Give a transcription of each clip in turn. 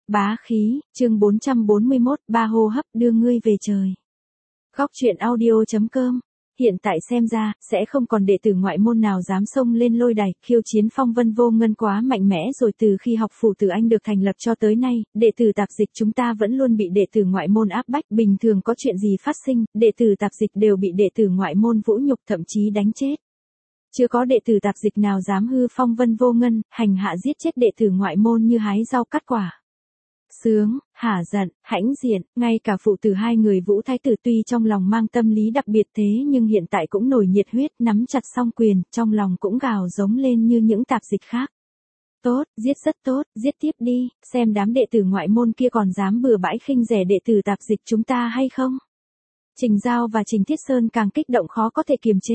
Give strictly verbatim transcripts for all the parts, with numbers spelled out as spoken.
Bá khí, chương bốn trăm bốn mươi mốt, ba hô hấp đưa ngươi về trời. Góc truyện audio chấm com. Hiện tại xem ra, sẽ không còn đệ tử ngoại môn nào dám xông lên lôi đài, khiêu chiến Phong Vân Vô Ngân quá mạnh mẽ rồi. Từ khi học phủ Tử Anh được thành lập cho tới nay, đệ tử tạp dịch chúng ta vẫn luôn bị đệ tử ngoại môn áp bách. Bình thường có chuyện gì phát sinh, đệ tử tạp dịch đều bị đệ tử ngoại môn vũ nhục, thậm chí đánh chết. Chưa có đệ tử tạp dịch nào dám hư Phong Vân Vô Ngân, hành hạ giết chết đệ tử ngoại môn như hái rau cắt quả. Sướng, hả giận, hãnh diện, ngay cả phụ tử hai người Vũ Thái tử tuy trong lòng mang tâm lý đặc biệt thế nhưng hiện tại cũng nổi nhiệt huyết, nắm chặt song quyền, trong lòng cũng gào giống lên như những tạp dịch khác. Tốt, giết rất tốt, giết tiếp đi, xem đám đệ tử ngoại môn kia còn dám bừa bãi khinh rẻ đệ tử tạp dịch chúng ta hay không. Trình Giao và Trình Thiết Sơn càng kích động khó có thể kiềm chế.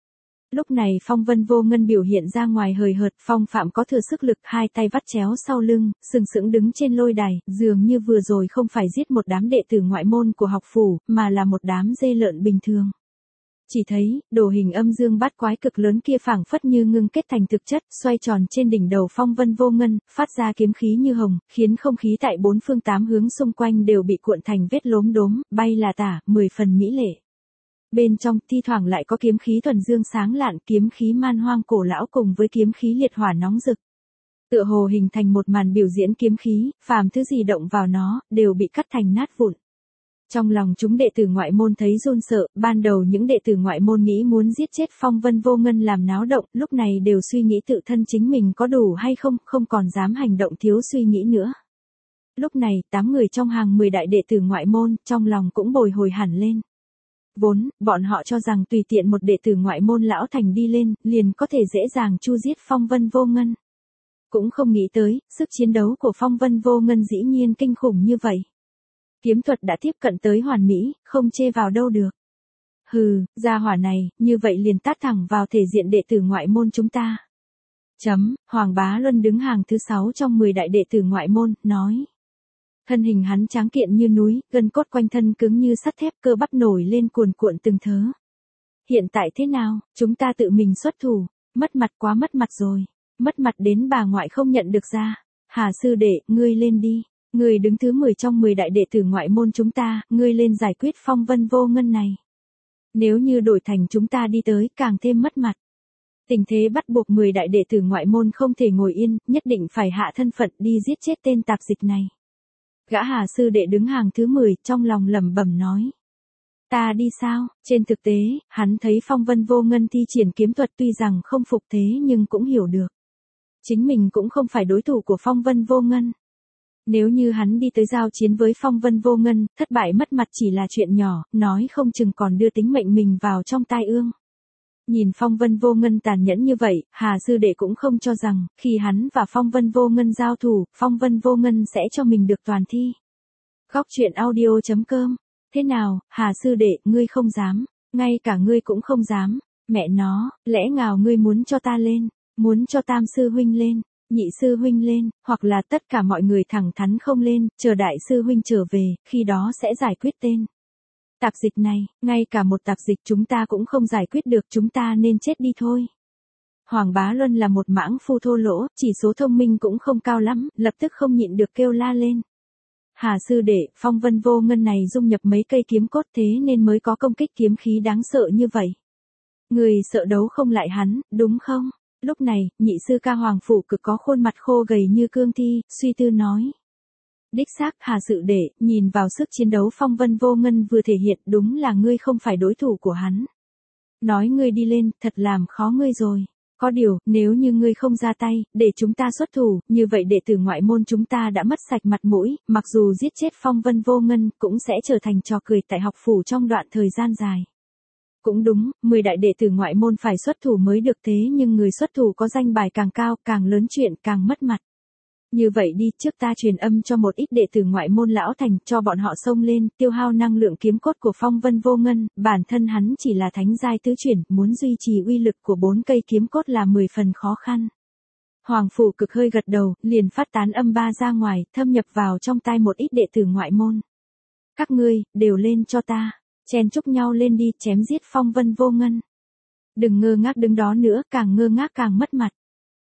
Lúc này Phong Vân Vô Ngân biểu hiện ra ngoài hời hợt, phong phạm có thừa sức lực, hai tay vắt chéo sau lưng, sừng sững đứng trên lôi đài, dường như vừa rồi không phải giết một đám đệ tử ngoại môn của học phủ, mà là một đám dê lợn bình thường. Chỉ thấy, đồ hình âm dương bát quái cực lớn kia phảng phất như ngưng kết thành thực chất, xoay tròn trên đỉnh đầu Phong Vân Vô Ngân, phát ra kiếm khí như hồng, khiến không khí tại bốn phương tám hướng xung quanh đều bị cuộn thành vết lốm đốm, bay là tả, mười phần mỹ lệ. Bên trong, thi thoảng lại có kiếm khí thuần dương sáng lạn, kiếm khí man hoang cổ lão cùng với kiếm khí liệt hỏa nóng rực. Tựa hồ hình thành một màn biểu diễn kiếm khí, phàm thứ gì động vào nó, đều bị cắt thành nát vụn. Trong lòng chúng đệ tử ngoại môn thấy run sợ, ban đầu những đệ tử ngoại môn nghĩ muốn giết chết Phong Vân Vô Ngân làm náo động, lúc này đều suy nghĩ tự thân chính mình có đủ hay không, không còn dám hành động thiếu suy nghĩ nữa. Lúc này, tám người trong hàng mười đại đệ tử ngoại môn, trong lòng cũng bồi hồi hẳn lên. Vốn, bọn họ cho rằng tùy tiện một đệ tử ngoại môn lão thành đi lên, liền có thể dễ dàng chu giết Phong Vân Vô Ngân. Cũng không nghĩ tới, sức chiến đấu của Phong Vân Vô Ngân dĩ nhiên kinh khủng như vậy. Kiếm thuật đã tiếp cận tới hoàn mỹ, không chê vào đâu được. Hừ, gia hỏa này, như vậy liền tát thẳng vào thể diện đệ tử ngoại môn chúng ta. Chấm, Hoàng Bá Luân đứng hàng thứ sáu trong mười đại đệ tử ngoại môn, nói. Thân hình hắn tráng kiện như núi, gân cốt quanh thân cứng như sắt thép, cơ bắp nổi lên cuồn cuộn từng thớ. Hiện tại thế nào, chúng ta tự mình xuất thủ, mất mặt quá mất mặt rồi, mất mặt đến bà ngoại không nhận được ra. Hà sư đệ, ngươi lên đi, ngươi đứng thứ mười trong mười đại đệ tử ngoại môn chúng ta, ngươi lên giải quyết Phong Vân Vô Ngân này. Nếu như đổi thành chúng ta đi tới, càng thêm mất mặt. Tình thế bắt buộc mười đại đệ tử ngoại môn không thể ngồi yên, nhất định phải hạ thân phận đi giết chết tên tạp dịch này. Gã Hà sư đệ đứng hàng thứ mười, trong lòng lẩm bẩm nói. Ta đi sao? Trên thực tế, hắn thấy Phong Vân Vô Ngân thi triển kiếm thuật tuy rằng không phục thế nhưng cũng hiểu được. Chính mình cũng không phải đối thủ của Phong Vân Vô Ngân. Nếu như hắn đi tới giao chiến với Phong Vân Vô Ngân, thất bại mất mặt chỉ là chuyện nhỏ, nói không chừng còn đưa tính mệnh mình vào trong tai ương. Nhìn Phong Vân Vô Ngân tàn nhẫn như vậy, Hà sư đệ cũng không cho rằng, khi hắn và Phong Vân Vô Ngân giao thủ, Phong Vân Vô Ngân sẽ cho mình được toàn thi. Góc truyện audio chấm com. Thế nào, Hà sư đệ, ngươi không dám, ngay cả ngươi cũng không dám, mẹ nó, lẽ ngào ngươi muốn cho ta lên, muốn cho tam sư huynh lên, nhị sư huynh lên, hoặc là tất cả mọi người thẳng thắn không lên, chờ đại sư huynh trở về, khi đó sẽ giải quyết tên. Tạp dịch này, ngay cả một tạp dịch chúng ta cũng không giải quyết được, chúng ta nên chết đi thôi. Hoàng Bá Luân là một mãng phu thô lỗ, chỉ số thông minh cũng không cao lắm, lập tức không nhịn được kêu la lên. Hà sư đệ, Phong Vân Vô Ngân này dung nhập mấy cây kiếm cốt thế nên mới có công kích kiếm khí đáng sợ như vậy. Người sợ đấu không lại hắn, đúng không? Lúc này, nhị sư ca Hoàng Phủ Cực có khuôn mặt khô gầy như cương thi, suy tư nói. Đích xác, Hà sự đệ, nhìn vào sức chiến đấu Phong Vân Vô Ngân vừa thể hiện, đúng là ngươi không phải đối thủ của hắn. Nói ngươi đi lên, thật làm khó ngươi rồi. Có điều, nếu như ngươi không ra tay, để chúng ta xuất thủ, như vậy đệ tử ngoại môn chúng ta đã mất sạch mặt mũi, mặc dù giết chết Phong Vân Vô Ngân, cũng sẽ trở thành trò cười tại học phủ trong đoạn thời gian dài. Cũng đúng, mười đại đệ tử ngoại môn phải xuất thủ mới được thế nhưng người xuất thủ có danh bài càng cao, càng lớn chuyện, càng mất mặt. Như vậy đi, trước ta truyền âm cho một ít đệ tử ngoại môn lão thành, cho bọn họ xông lên, tiêu hao năng lượng kiếm cốt của Phong Vân Vô Ngân, bản thân hắn chỉ là thánh giai tứ chuyển, muốn duy trì uy lực của bốn cây kiếm cốt là mười phần khó khăn. Hoàng Phủ Cực hơi gật đầu, liền phát tán âm ba ra ngoài, thâm nhập vào trong tai một ít đệ tử ngoại môn. Các ngươi, đều lên cho ta, chen chúc nhau lên đi, chém giết Phong Vân Vô Ngân. Đừng ngơ ngác đứng đó nữa, càng ngơ ngác càng mất mặt.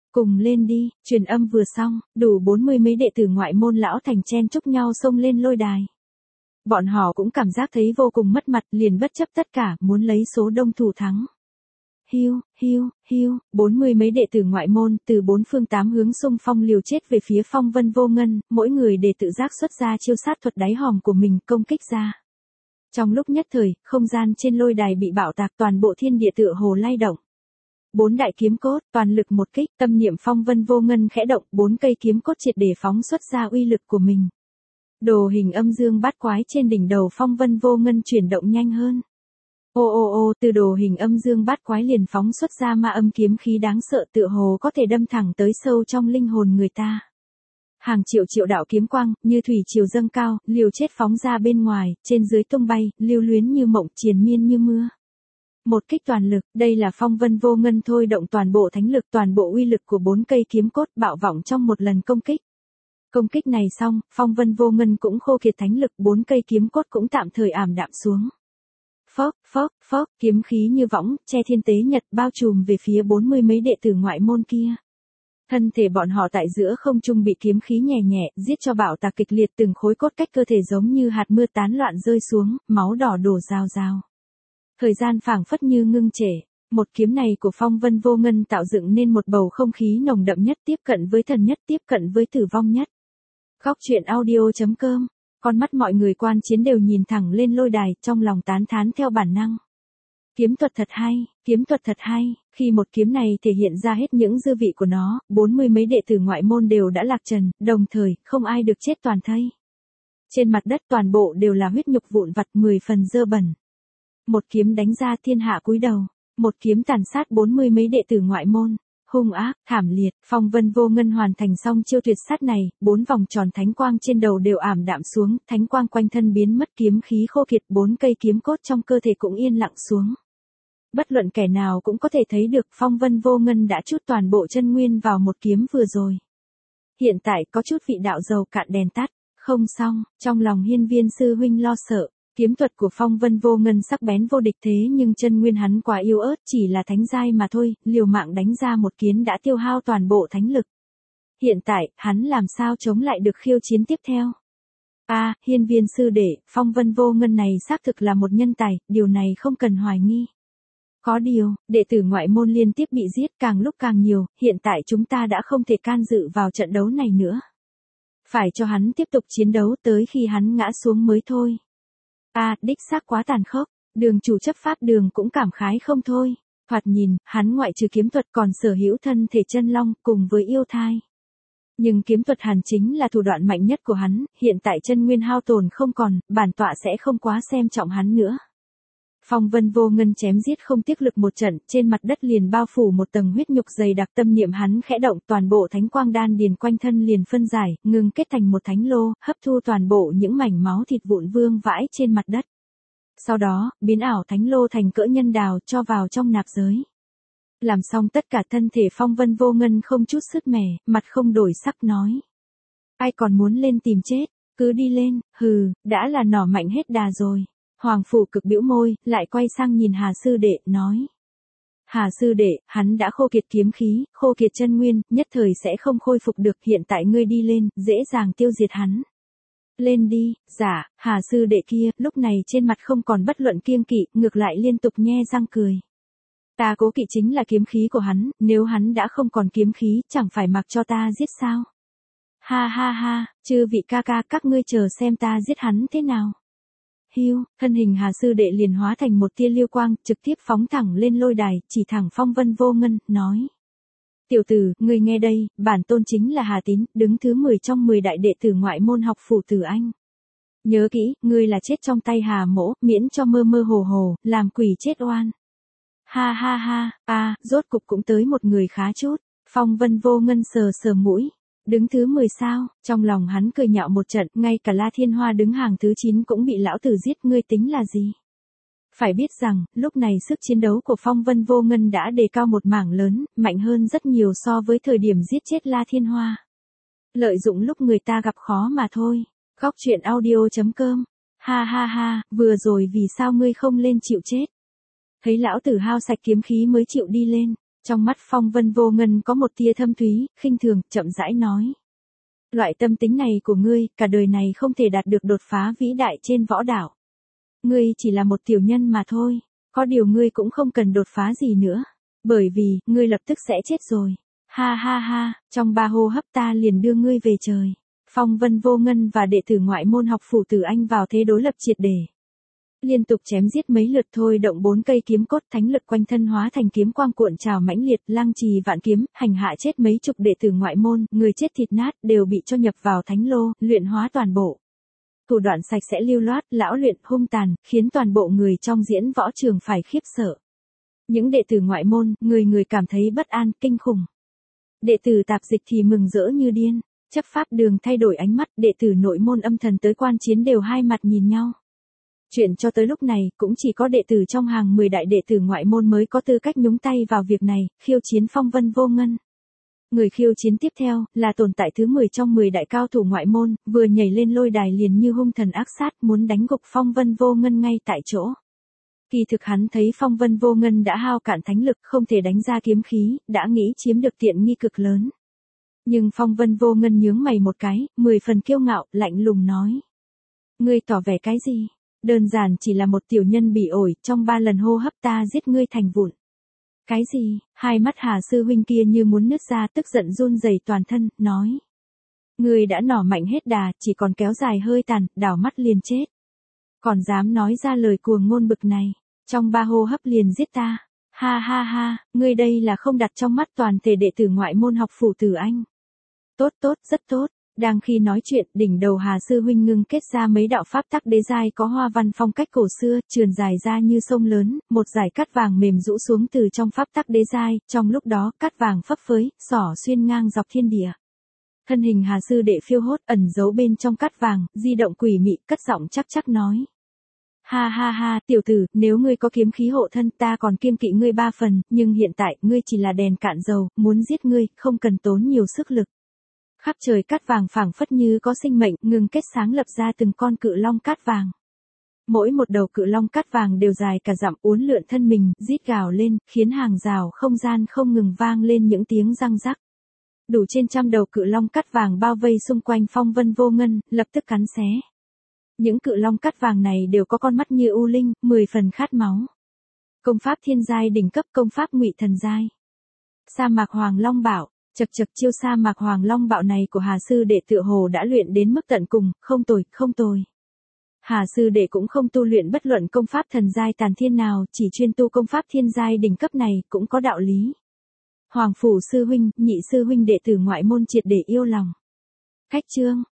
Cùng lên đi, truyền âm vừa xong, đủ bốn mươi mấy đệ tử ngoại môn lão thành chen chúc nhau xông lên lôi đài. Bọn họ cũng cảm giác thấy vô cùng mất mặt, liền bất chấp tất cả, muốn lấy số đông thủ thắng. Hiu, hiu, hiu, bốn mươi mấy đệ tử ngoại môn từ bốn phương tám hướng xung phong liều chết về phía Phong Vân Vô Ngân, mỗi người để tự giác xuất ra chiêu sát thuật đáy hòm của mình công kích ra. Trong lúc nhất thời, không gian trên lôi đài bị bạo tạc, toàn bộ thiên địa tựa hồ lay động. Bốn đại kiếm cốt, toàn lực một kích, tâm niệm Phong Vân Vô Ngân khẽ động, bốn cây kiếm cốt triệt để phóng xuất ra uy lực của mình. Đồ hình âm dương bát quái trên đỉnh đầu Phong Vân Vô Ngân chuyển động nhanh hơn. Ô ô ô, từ đồ hình âm dương bát quái liền phóng xuất ra ma âm kiếm khí đáng sợ, tựa hồ có thể đâm thẳng tới sâu trong linh hồn người ta. Hàng triệu triệu đạo kiếm quang, như thủy triều dâng cao, liều chết phóng ra bên ngoài, trên dưới tung bay, lưu luyến như mộng, triền miên như mưa. Một kích toàn lực, đây là Phong Vân Vô Ngân thôi động toàn bộ thánh lực, toàn bộ uy lực của bốn cây kiếm cốt bạo vọng trong một lần công kích. Công kích này xong, Phong Vân Vô Ngân cũng khô kiệt thánh lực, bốn cây kiếm cốt cũng tạm thời ảm đạm xuống. Phốc, phốc, phốc, kiếm khí như võng, che thiên tế nhật bao trùm về phía bốn mươi mấy đệ tử ngoại môn kia. Thân thể bọn họ tại giữa không trung bị kiếm khí nhẹ nhẹ, giết cho bạo tạc kịch liệt, từng khối cốt cách cơ thể giống như hạt mưa tán loạn rơi xuống, máu đỏ đổ rào rào. Thời gian phảng phất như ngưng trệ, một kiếm này của Phong Vân Vô Ngân tạo dựng nên một bầu không khí nồng đậm nhất, tiếp cận với thần nhất, tiếp cận với tử vong nhất. Góc truyện audio chấm com, con mắt mọi người quan chiến đều nhìn thẳng lên lôi đài, trong lòng tán thán theo bản năng. Kiếm thuật thật hay, kiếm thuật thật hay, khi một kiếm này thể hiện ra hết những dư vị của nó, bốn mươi mấy đệ tử ngoại môn đều đã lạc trần, đồng thời, không ai được chết toàn thây. Trên mặt đất toàn bộ đều là huyết nhục vụn vặt, mười phần dơ bẩn. Một kiếm đánh ra thiên hạ cúi đầu, một kiếm tàn sát bốn mươi mấy đệ tử ngoại môn, hung ác, thảm liệt. Phong Vân Vô Ngân hoàn thành xong chiêu tuyệt sát này, bốn vòng tròn thánh quang trên đầu đều ảm đạm xuống, thánh quang quanh thân biến mất, kiếm khí khô kiệt, bốn cây kiếm cốt trong cơ thể cũng yên lặng xuống. Bất luận kẻ nào cũng có thể thấy được Phong Vân Vô Ngân đã trút toàn bộ chân nguyên vào một kiếm vừa rồi. Hiện tại có chút vị đạo dầu cạn đèn tắt, không xong, trong lòng Hiên Viên sư huynh lo sợ. Kiếm thuật của Phong Vân Vô Ngân sắc bén vô địch, thế nhưng chân nguyên hắn quá yếu ớt, chỉ là thánh giai mà thôi, liều mạng đánh ra một kiếm đã tiêu hao toàn bộ thánh lực. Hiện tại, hắn làm sao chống lại được khiêu chiến tiếp theo? A, à, Hiên Viên sư đệ, Phong Vân Vô Ngân này xác thực là một nhân tài, điều này không cần hoài nghi. Có điều, đệ tử ngoại môn liên tiếp bị giết càng lúc càng nhiều, hiện tại chúng ta đã không thể can dự vào trận đấu này nữa. Phải cho hắn tiếp tục chiến đấu tới khi hắn ngã xuống mới thôi. A, à, đích xác quá tàn khốc, đường chủ chấp pháp đường cũng cảm khái không thôi. Thoạt nhìn, hắn ngoại trừ kiếm thuật còn sở hữu thân thể chân long cùng với yêu thai. Nhưng kiếm thuật hẳn chính là thủ đoạn mạnh nhất của hắn, hiện tại chân nguyên hao tổn không còn, bản tọa sẽ không quá xem trọng hắn nữa. Phong Vân Vô Ngân chém giết không tiếc lực một trận, trên mặt đất liền bao phủ một tầng huyết nhục dày đặc, tâm niệm hắn khẽ động, toàn bộ thánh quang đan điền quanh thân liền phân giải, ngừng kết thành một thánh lô, hấp thu toàn bộ những mảnh máu thịt vụn vương vãi trên mặt đất. Sau đó, biến ảo thánh lô thành cỡ nhân đào cho vào trong nạp giới. Làm xong tất cả, thân thể Phong Vân Vô Ngân không chút sứt mẻ, mặt không đổi sắc nói: ai còn muốn lên tìm chết, cứ đi lên, hừ, đã là nỏ mạnh hết đà rồi. Hoàng phủ cực bĩu môi, lại quay sang nhìn Hà sư đệ, nói: Hà sư đệ, hắn đã khô kiệt kiếm khí, khô kiệt chân nguyên, nhất thời sẽ không khôi phục được, hiện tại ngươi đi lên, dễ dàng tiêu diệt hắn. Lên đi. Dạ. Hà sư đệ kia, lúc này trên mặt không còn bất luận kiêng kỵ, ngược lại liên tục nhe răng cười. Ta cố kỵ chính là kiếm khí của hắn, nếu hắn đã không còn kiếm khí, chẳng phải mặc cho ta giết sao? Ha ha ha, chư vị ca ca, các ngươi chờ xem ta giết hắn thế nào. Hiu, thân hình Hà sư đệ liền hóa thành một tia lưu quang, trực tiếp phóng thẳng lên lôi đài, chỉ thẳng Phong Vân Vô Ngân, nói: tiểu tử, ngươi nghe đây, bản tôn chính là Hà Tín, đứng thứ mười trong mười đại đệ tử ngoại môn học phủ Tử Anh. Nhớ kỹ, ngươi là chết trong tay Hà mỗ, miễn cho mơ mơ hồ hồ, làm quỷ chết oan. Ha ha ha, a, à, rốt cục cũng tới một người khá chút. Phong Vân Vô Ngân sờ sờ mũi. Đứng thứ mười sao, trong lòng hắn cười nhạo một trận, ngay cả La Thiên Hoa đứng hàng thứ chín cũng bị lão tử giết, ngươi tính là gì? Phải biết rằng, lúc này sức chiến đấu của Phong Vân Vô Ngân đã đề cao một mảng lớn, mạnh hơn rất nhiều so với thời điểm giết chết La Thiên Hoa. Lợi dụng lúc người ta gặp khó mà thôi. Góc truyện audio chấm com. Ha ha ha, vừa rồi vì sao ngươi không lên chịu chết? Thấy lão tử hao sạch kiếm khí mới chịu đi lên. Trong mắt Phong Vân Vô Ngân có một tia thâm thúy, khinh thường, chậm rãi nói. Loại tâm tính này của ngươi, cả đời này không thể đạt được đột phá vĩ đại trên võ đảo. Ngươi chỉ là một tiểu nhân mà thôi, có điều ngươi cũng không cần đột phá gì nữa, bởi vì, ngươi lập tức sẽ chết rồi. Ha ha ha, trong ba hô hấp ta liền đưa ngươi về trời. Phong Vân Vô Ngân và đệ tử ngoại môn học phủ Tử Anh vào thế đối lập triệt để. Liên tục chém giết mấy lượt thôi động bốn cây kiếm cốt thánh lực quanh thân hóa thành kiếm quang cuộn trào mãnh liệt, lăng trì vạn kiếm, hành hạ chết mấy chục đệ tử ngoại môn, người chết thịt nát đều bị cho nhập vào thánh lô, luyện hóa toàn bộ. Thủ đoạn sạch sẽ lưu loát, lão luyện, hung tàn, khiến toàn bộ người trong diễn võ trường phải khiếp sợ. Những đệ tử ngoại môn, người người cảm thấy bất an, kinh khủng. Đệ tử tạp dịch thì mừng rỡ như điên, chấp pháp đường thay đổi ánh mắt, đệ tử nội môn âm thần tới quan chiến đều hai mặt nhìn nhau. Chuyện cho tới lúc này, cũng chỉ có đệ tử trong hàng mười đại đệ tử ngoại môn mới có tư cách nhúng tay vào việc này, khiêu chiến Phong Vân Vô Ngân. Người khiêu chiến tiếp theo, là tồn tại thứ mười trong mười đại cao thủ ngoại môn, vừa nhảy lên lôi đài liền như hung thần ác sát muốn đánh gục Phong Vân Vô Ngân ngay tại chỗ. Kỳ thực hắn thấy Phong Vân Vô Ngân đã hao cạn thánh lực không thể đánh ra kiếm khí, đã nghĩ chiếm được tiện nghi cực lớn. Nhưng Phong Vân Vô Ngân nhướng mày một cái, mười phần kiêu ngạo, lạnh lùng nói. Ngươi tỏ vẻ cái gì? Đơn giản chỉ là một tiểu nhân bị ổi, trong ba lần hô hấp ta giết ngươi thành vụn. Cái gì? Hai mắt Hà sư huynh kia như muốn nứt ra, tức giận run rẩy toàn thân, nói. Ngươi đã nỏ mạnh hết đà, chỉ còn kéo dài hơi tàn, đảo mắt liền chết. Còn dám nói ra lời cuồng ngôn bực này, trong ba hô hấp liền giết ta. Ha ha ha, ngươi đây là không đặt trong mắt toàn thể đệ tử ngoại môn học phủ Tử Anh. Tốt tốt, rất tốt. Đang khi nói chuyện, đỉnh đầu Hà sư huynh ngưng kết ra mấy đạo pháp tắc đế giai có hoa văn phong cách cổ xưa, trườn dài ra như sông lớn, một dải cát vàng mềm rũ xuống từ trong pháp tắc đế giai, trong lúc đó, cát vàng phấp phới, xỏ xuyên ngang dọc thiên địa. Thân hình Hà sư đệ phiêu hốt ẩn giấu bên trong cát vàng, di động quỷ mị, cất giọng chắc chắc nói. Ha ha ha, tiểu tử, nếu ngươi có kiếm khí hộ thân ta còn kiêng kỵ ngươi ba phần, nhưng hiện tại, ngươi chỉ là đèn cạn dầu, muốn giết ngươi, không cần tốn nhiều sức lực. Khắp trời cát vàng phảng phất như có sinh mệnh, ngừng kết sáng lập ra từng con cự long cát vàng. Mỗi một đầu cự long cát vàng đều dài cả dặm uốn lượn thân mình, rít gào lên, khiến hàng rào không gian không ngừng vang lên những tiếng răng rắc. Đủ trên trăm đầu cự long cát vàng bao vây xung quanh Phong Vân Vô Ngân, lập tức cắn xé. Những cự long cát vàng này đều có con mắt như u linh, mười phần khát máu. Công pháp thiên giai đỉnh cấp, công pháp ngụy thần giai. Sa mạc Hoàng Long Bảo. Chật chật, chiêu sa mạc Hoàng Long Bạo này của Hà sư đệ tựa hồ đã luyện đến mức tận cùng, không tồi, không tồi. Hà sư đệ cũng không tu luyện bất luận công pháp thần giai tàn thiên nào, chỉ chuyên tu công pháp thiên giai đỉnh cấp này, cũng có đạo lý. Hoàng phủ sư huynh, nhị sư huynh đệ tử ngoại môn triệt để yêu lòng. Khách chương.